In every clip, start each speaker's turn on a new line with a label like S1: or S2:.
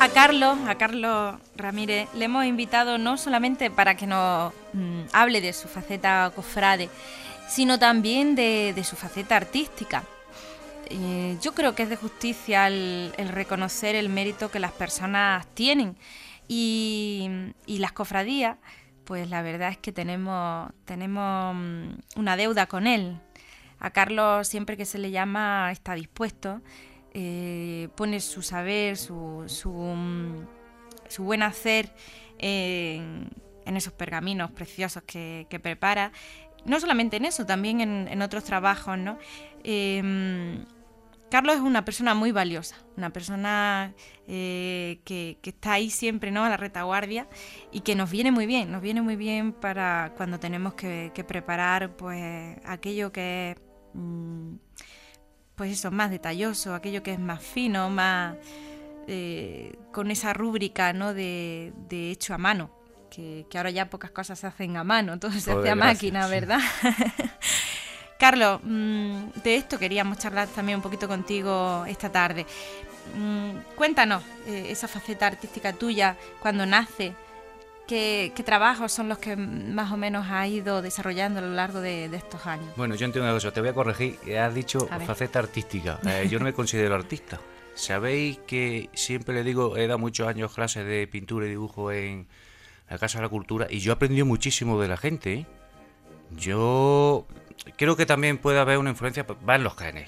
S1: A Carlos Ramírez, le hemos invitado no solamente para que nos hable de su faceta cofrade, sino también de su faceta artística. Yo creo que es de justicia el reconocer el mérito que las personas tienen y las cofradías, pues la verdad es que tenemos una deuda con él. A Carlos, siempre que se le llama, está dispuesto. Pone su saber, su buen hacer en esos pergaminos preciosos que prepara. No solamente en eso, también en otros trabajos, ¿no? Carlos es una persona muy valiosa, una persona que está ahí siempre, ¿no?, a la retaguardia, y que nos viene muy bien para cuando tenemos que preparar pues aquello que es pues eso, más detalloso, aquello que es más fino, más con esa rúbrica, ¿no?, de hecho a mano, que ahora ya pocas cosas se hacen a mano, todo se hace a máquina, ¿verdad? Carlos, de esto queríamos charlar también un poquito contigo esta tarde. Cuéntanos esa faceta artística tuya cuando nace. ¿Qué trabajos son los que más o menos has ido desarrollando a lo largo de estos años?
S2: Bueno, yo entiendo una cosa, te voy a corregir. Has dicho faceta artística. Yo no me considero artista. Sabéis que siempre le digo, he dado muchos años clases de pintura y dibujo en la Casa de la Cultura y yo he aprendido muchísimo de la gente, ¿eh? Yo creo que también puede haber una influencia, va en los genes.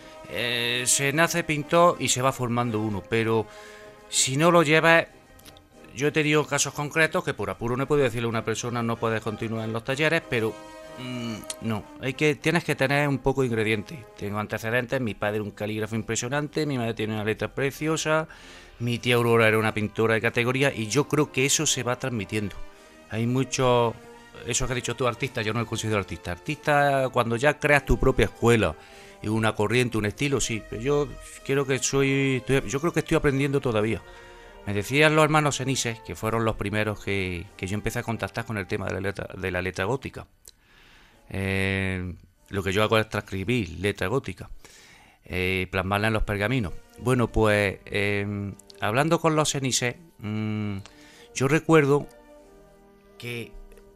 S2: Se nace pintor y se va formando uno, pero si no lo llevas... Yo he tenido casos concretos que por apuro no he podido decirle a una persona no puedes continuar en los talleres, pero no, tienes que tener un poco de ingredientes. Tengo antecedentes, mi padre era un calígrafo impresionante, mi madre tiene una letra preciosa, mi tía Aurora era una pintora de categoría y yo creo que eso se va transmitiendo. Hay mucho, eso que has dicho tú, artista, yo no me considero artista. Artista cuando ya creas tu propia escuela y una corriente, un estilo, sí, pero yo creo que estoy aprendiendo todavía. Me decían los hermanos Cenises, que fueron los primeros que yo empecé a contactar con el tema de la letra gótica. Lo que yo hago es transcribir letra gótica, plasmarla en los pergaminos. Bueno, pues hablando con los Cenises, yo recuerdo que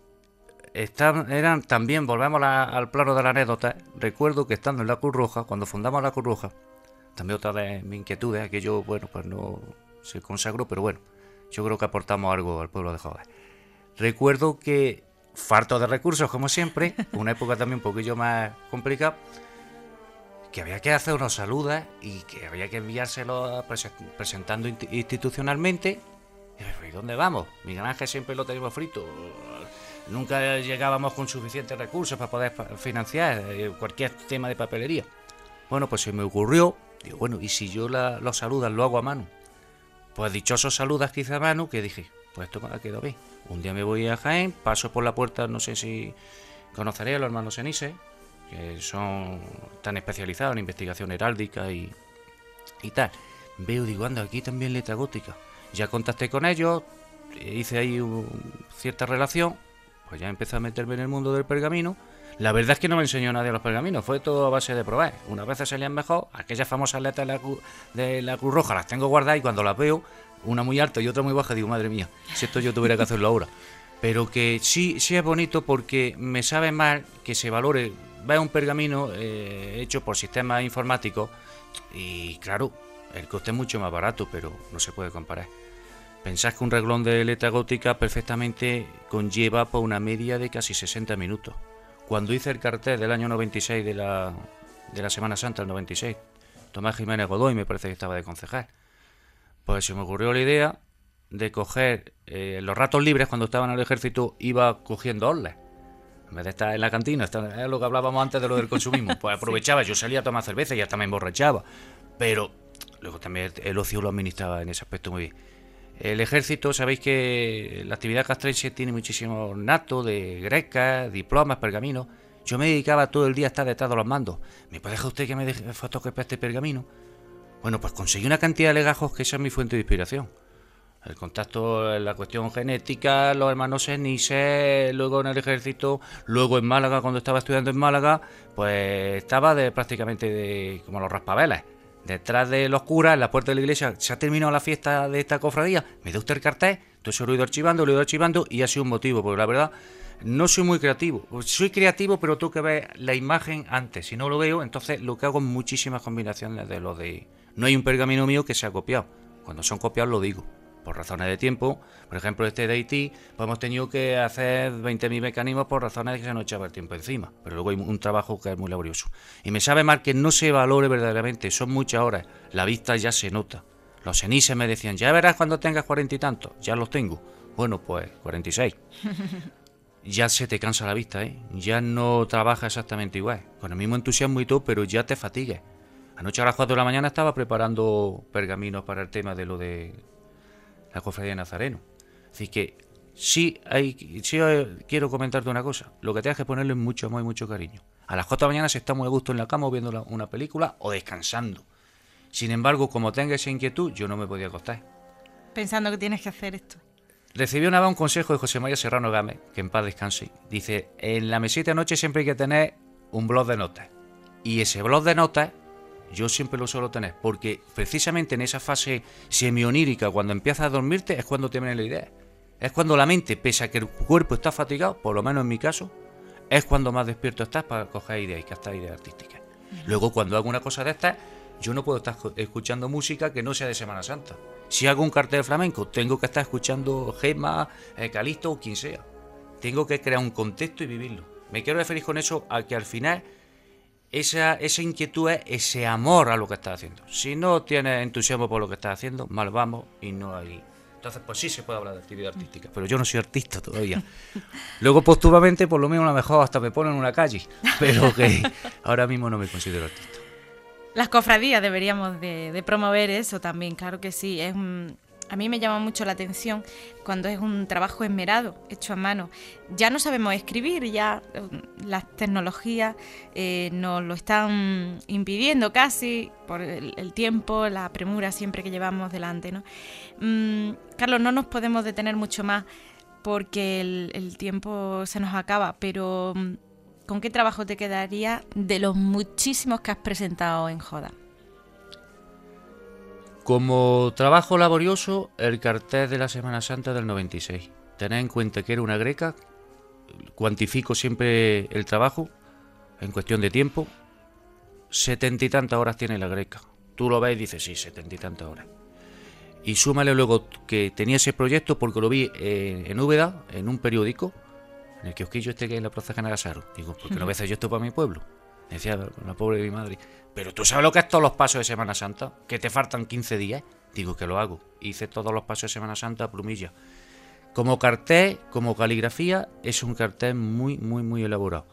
S2: eran también, volvemos al plano de la anécdota, recuerdo que estando en la Cruz Roja, cuando fundamos la Cruz Roja, también otra de mis inquietudes, que yo, bueno, pues no se consagró, pero bueno, yo creo que aportamos algo al pueblo de Joder. Recuerdo que, falto de recursos como siempre, una época también un poquillo más complicada, que había que hacer unos saludos y que había que enviárselos presentando institucionalmente. ¿Y dónde vamos? Miguel Ángel siempre lo teníamos frito. Nunca llegábamos con suficientes recursos para poder financiar cualquier tema de papelería. Bueno, pues se me ocurrió, digo, bueno, ¿y si yo los saludas lo hago a mano? Pues dichosos saludas que hice a mano, que dije, pues esto ha quedado bien. Un día me voy a Jaén, paso por la puerta, no sé si conoceréis a los hermanos Cenises, que tan especializados en investigación heráldica y tal. Veo, digo, anda, aquí también letra gótica. Ya contacté con ellos, hice ahí cierta relación, pues ya empecé a meterme en el mundo del pergamino. La verdad es que no me enseñó nadie los pergaminos, fue todo a base de probar. Unas veces salían mejor, aquellas famosas letras de la Cruz Roja las tengo guardadas y cuando las veo, una muy alta y otra muy baja, digo, madre mía, si esto yo tuviera que hacerlo ahora. Pero que sí es bonito porque me sabe mal que se valore, va un pergamino hecho por sistemas informáticos y claro, el coste es mucho más barato, pero no se puede comparar. Pensad que un reglón de letra gótica perfectamente conlleva por una media de casi 60 minutos. Cuando hice el cartel del año 96 de la Semana Santa del 96, Tomás Jiménez Godoy me parece que estaba de concejal, pues se me ocurrió la idea de coger los ratos libres. Cuando estaba en el ejército iba cogiendo orles. En vez de estar en la cantina, es lo que hablábamos antes de lo del consumismo, pues aprovechaba, yo salía a tomar cerveza y hasta me emborrachaba, pero luego también el ocio lo administraba en ese aspecto muy bien. El ejército, sabéis que la actividad castrense tiene muchísimo nato de grecas, diplomas, pergaminos. Yo me dedicaba todo el día a estar detrás de los mandos. ¿Me puede dejar usted que me deje fotocopiar este pergamino? Bueno, pues conseguí una cantidad de legajos que esa es mi fuente de inspiración. El contacto, la cuestión genética, los hermanos Cenises, luego en el ejército, luego en Málaga, cuando estaba estudiando en Málaga, pues estaba prácticamente como los raspabeles. detrás de los curas, en la puerta de la iglesia, se ha terminado la fiesta de esta cofradía, me da usted el cartel, entonces lo he ido archivando y ha sido un motivo, porque la verdad no soy muy creativo, soy creativo pero tengo que ver la imagen antes, si no lo veo, entonces lo que hago es muchísimas combinaciones de lo de... No hay un pergamino mío que sea copiado, cuando son copiados lo digo, por razones de tiempo, por ejemplo este de Haití, pues hemos tenido que hacer 20.000 mecanismos por razones de que se nos echaba el tiempo encima, pero luego hay un trabajo que es muy laborioso. Y me sabe mal que no se valore verdaderamente, son muchas horas, la vista ya se nota. Los cenises me decían, ya verás cuando tengas 40 y tantos, ya los tengo. Bueno, pues 46. Ya se te cansa la vista, ¿eh? Ya no trabaja exactamente igual, con el mismo entusiasmo y todo, pero ya te fatigues. Anoche a las 4 de la mañana estaba preparando pergaminos para el tema de lo de la cofradía de Nazareno. Así que sí quiero comentarte una cosa. Lo que tienes que ponerle es mucho amor y mucho cariño. A las 4 de la mañana se está muy a gusto en la cama viendo una película o descansando. Sin embargo, como tenga esa inquietud, yo no me podía acostar.
S1: Pensando que tienes que hacer esto.
S2: Recibí una vez un consejo de José María Serrano Gámez, que en paz descanse. Dice, en la mesita de noche siempre hay que tener un blog de notas. Y ese blog de notas yo siempre lo suelo tener, porque precisamente en esa fase semionírica, cuando empiezas a dormirte, es cuando te viene la idea. Es cuando la mente, pese a que el cuerpo está fatigado, por lo menos en mi caso, es cuando más despierto estás para coger ideas y captar ideas artísticas. Luego, cuando hago una cosa de estas, yo no puedo estar escuchando música que no sea de Semana Santa. Si hago un cartel de flamenco, tengo que estar escuchando Gema, Calixto o quien sea. Tengo que crear un contexto y vivirlo. Me quiero referir con eso a que al final esa inquietud es ese amor a lo que estás haciendo. Si no tienes entusiasmo por lo que estás haciendo, mal vamos y no hay... Entonces, pues sí se puede hablar de actividad artística, pero yo no soy artista todavía. Luego, póstumamente, por lo menos a lo mejor hasta me ponen en una calle, pero que ahora mismo no me considero artista.
S1: Las cofradías deberíamos de promover eso también, claro que sí. A mí me llama mucho la atención cuando es un trabajo esmerado, hecho a mano. Ya no sabemos escribir, ya las tecnologías nos lo están impidiendo casi por el tiempo, la premura siempre que llevamos delante, ¿no? Carlos, no nos podemos detener mucho más porque el tiempo se nos acaba, pero ¿con qué trabajo te quedaría de los muchísimos que has presentado en Joda?
S2: Como trabajo laborioso, el cartel de la Semana Santa del 96. Tened en cuenta que era una greca, cuantifico siempre el trabajo en cuestión de tiempo. 70 y tantas horas tiene la greca. Tú lo ves y dices, sí, 70 y tantas horas. Y súmale luego que tenía ese proyecto porque lo vi en Úbeda, en un periódico, en el kiosquillo este que hay en la Plaza General Saro. Digo, ¿por qué no voy a hacer yo esto para mi pueblo? Decía la pobre de mi madre, pero tú sabes lo que es todos los pasos de Semana Santa, que te faltan 15 días. Digo que lo hago. Hice todos los pasos de Semana Santa a plumilla. Como cartel, como caligrafía, es un cartel muy, muy, muy elaborado.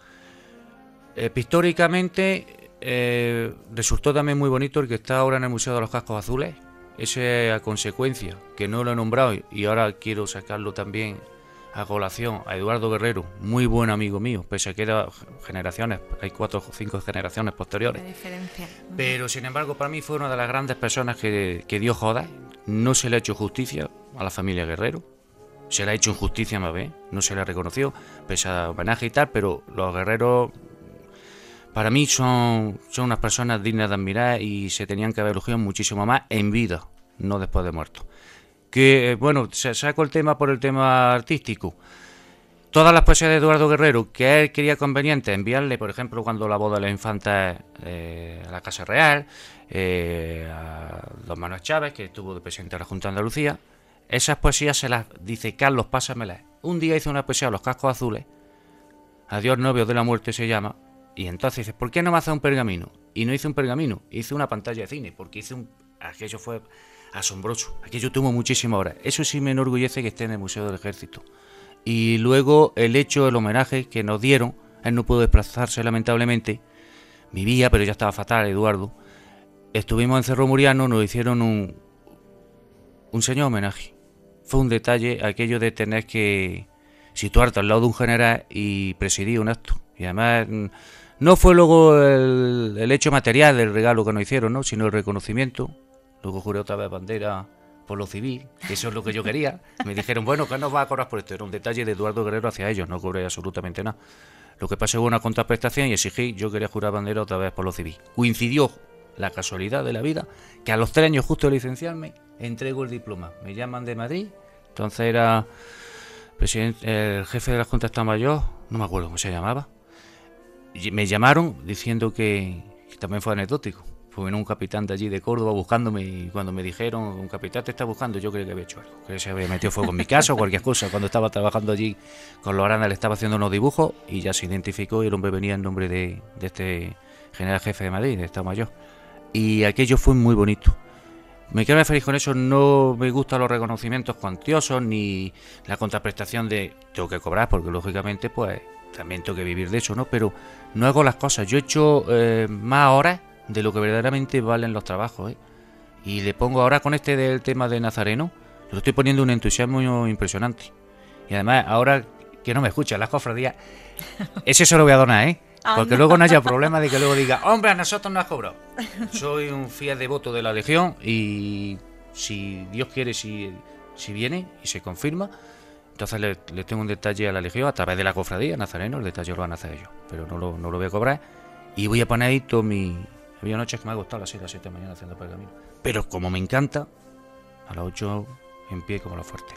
S2: Pictóricamente resultó también muy bonito el que está ahora en el Museo de los Cascos Azules. Ese a consecuencia, que no lo he nombrado y ahora quiero sacarlo también a colación, a Eduardo Guerrero, muy buen amigo mío, pese a que era generaciones, hay 4 o 5 generaciones posteriores.
S1: Diferencia.
S2: Pero sin embargo para mí fue una de las grandes personas que dio Joda. No se le ha hecho justicia a la familia Guerrero, se le ha hecho injusticia más bien, no se le ha reconocido, pese a homenaje y tal, pero los Guerreros para mí son unas personas dignas de admirar y se tenían que haber elogiado muchísimo más en vida, no después de muertos. Que, bueno, saco el tema por el tema artístico. Todas las poesías de Eduardo Guerrero que él quería conveniente enviarle, por ejemplo, cuando la boda de la infanta a la Casa Real, a don Manuel Chávez, que estuvo de presidente de la Junta de Andalucía, esas poesías se las dice Carlos, pásamelas. Un día hizo una poesía a los Cascos Azules, Adiós novios de la muerte se llama, y entonces dice, ¿por qué no me hace un pergamino? Y no hice un pergamino, hice una pantalla de cine, porque aquello fue asombroso, aquello tuvo muchísimas horas. Eso sí me enorgullece que esté en el Museo del Ejército. Y luego el homenaje que nos dieron, él no pudo desplazarse lamentablemente, vivía pero ya estaba fatal Eduardo. Estuvimos en Cerro Muriano, nos hicieron un señor homenaje. Fue un detalle aquello de tener que situarte al lado de un general y presidir un acto. Y además no fue luego el hecho material del regalo que nos hicieron, ¿no?, sino el reconocimiento. Luego juré otra vez bandera por lo civil, que eso es lo que yo quería. Me dijeron, bueno, ¿qué nos va a cobrar por esto? Era un detalle de Eduardo Guerrero hacia ellos, no cobré absolutamente nada. Lo que pasó fue una contraprestación y exigí, yo quería jurar bandera otra vez por lo civil. Coincidió la casualidad de la vida, que a los 3 años justo de licenciarme, entrego el diploma. Me llaman de Madrid, entonces era el jefe de la Junta de Estado Mayor, no me acuerdo cómo se llamaba, y me llamaron diciendo que también fue anecdótico. Fue un capitán de allí de Córdoba buscándome, y cuando me dijeron, un capitán te está buscando, yo creía que había hecho algo, que se había metido fuego en mi casa o cualquier cosa. Cuando estaba trabajando allí con los Arana, le estaba haciendo unos dibujos y ya se identificó, y el hombre venía en nombre de este general jefe de Madrid, de Estado Mayor. Y aquello fue muy bonito. Me quiero referir con eso, no me gustan los reconocimientos cuantiosos ni la contraprestación de tengo que cobrar, porque lógicamente pues también tengo que vivir de eso, ¿no? Pero no hago las cosas. Yo he hecho más horas de lo que verdaderamente valen los trabajos, ¿eh? Y le pongo ahora con este del tema de Nazareno, lo estoy poniendo un entusiasmo impresionante. Y además, ahora que no me escuchan las cofradías, ese se lo voy a donar, ¿eh? Porque luego no haya problema de que luego diga, hombre, a nosotros no has cobrado. Soy un fiel devoto de la Legión y si Dios quiere, si viene y se confirma, entonces le tengo un detalle a la Legión a través de la cofradía, Nazareno, el detalle lo van a hacer ellos, pero no lo voy a cobrar. Y voy a poner ahí todo mi... Había noches que me ha gustado a las 6 a las 7 de la mañana haciendo pergamino. Pero como me encanta, a las 8 en pie como lo fuerte.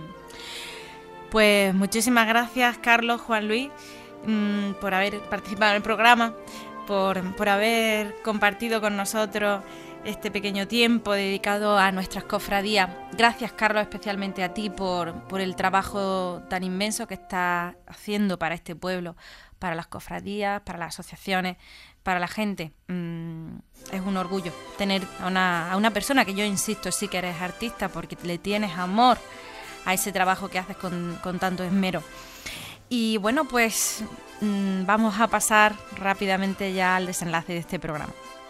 S1: Pues muchísimas gracias, Carlos, Juan Luis, por haber participado en el programa, por haber compartido con nosotros este pequeño tiempo dedicado a nuestras cofradías. Gracias, Carlos, especialmente a ti por el trabajo tan inmenso que estás haciendo para este pueblo, para las cofradías, para las asociaciones, para la gente. Es un orgullo tener a una persona que yo insisto, sí que eres artista porque le tienes amor a ese trabajo que haces con tanto esmero. Y bueno, pues vamos a pasar rápidamente ya al desenlace de este programa.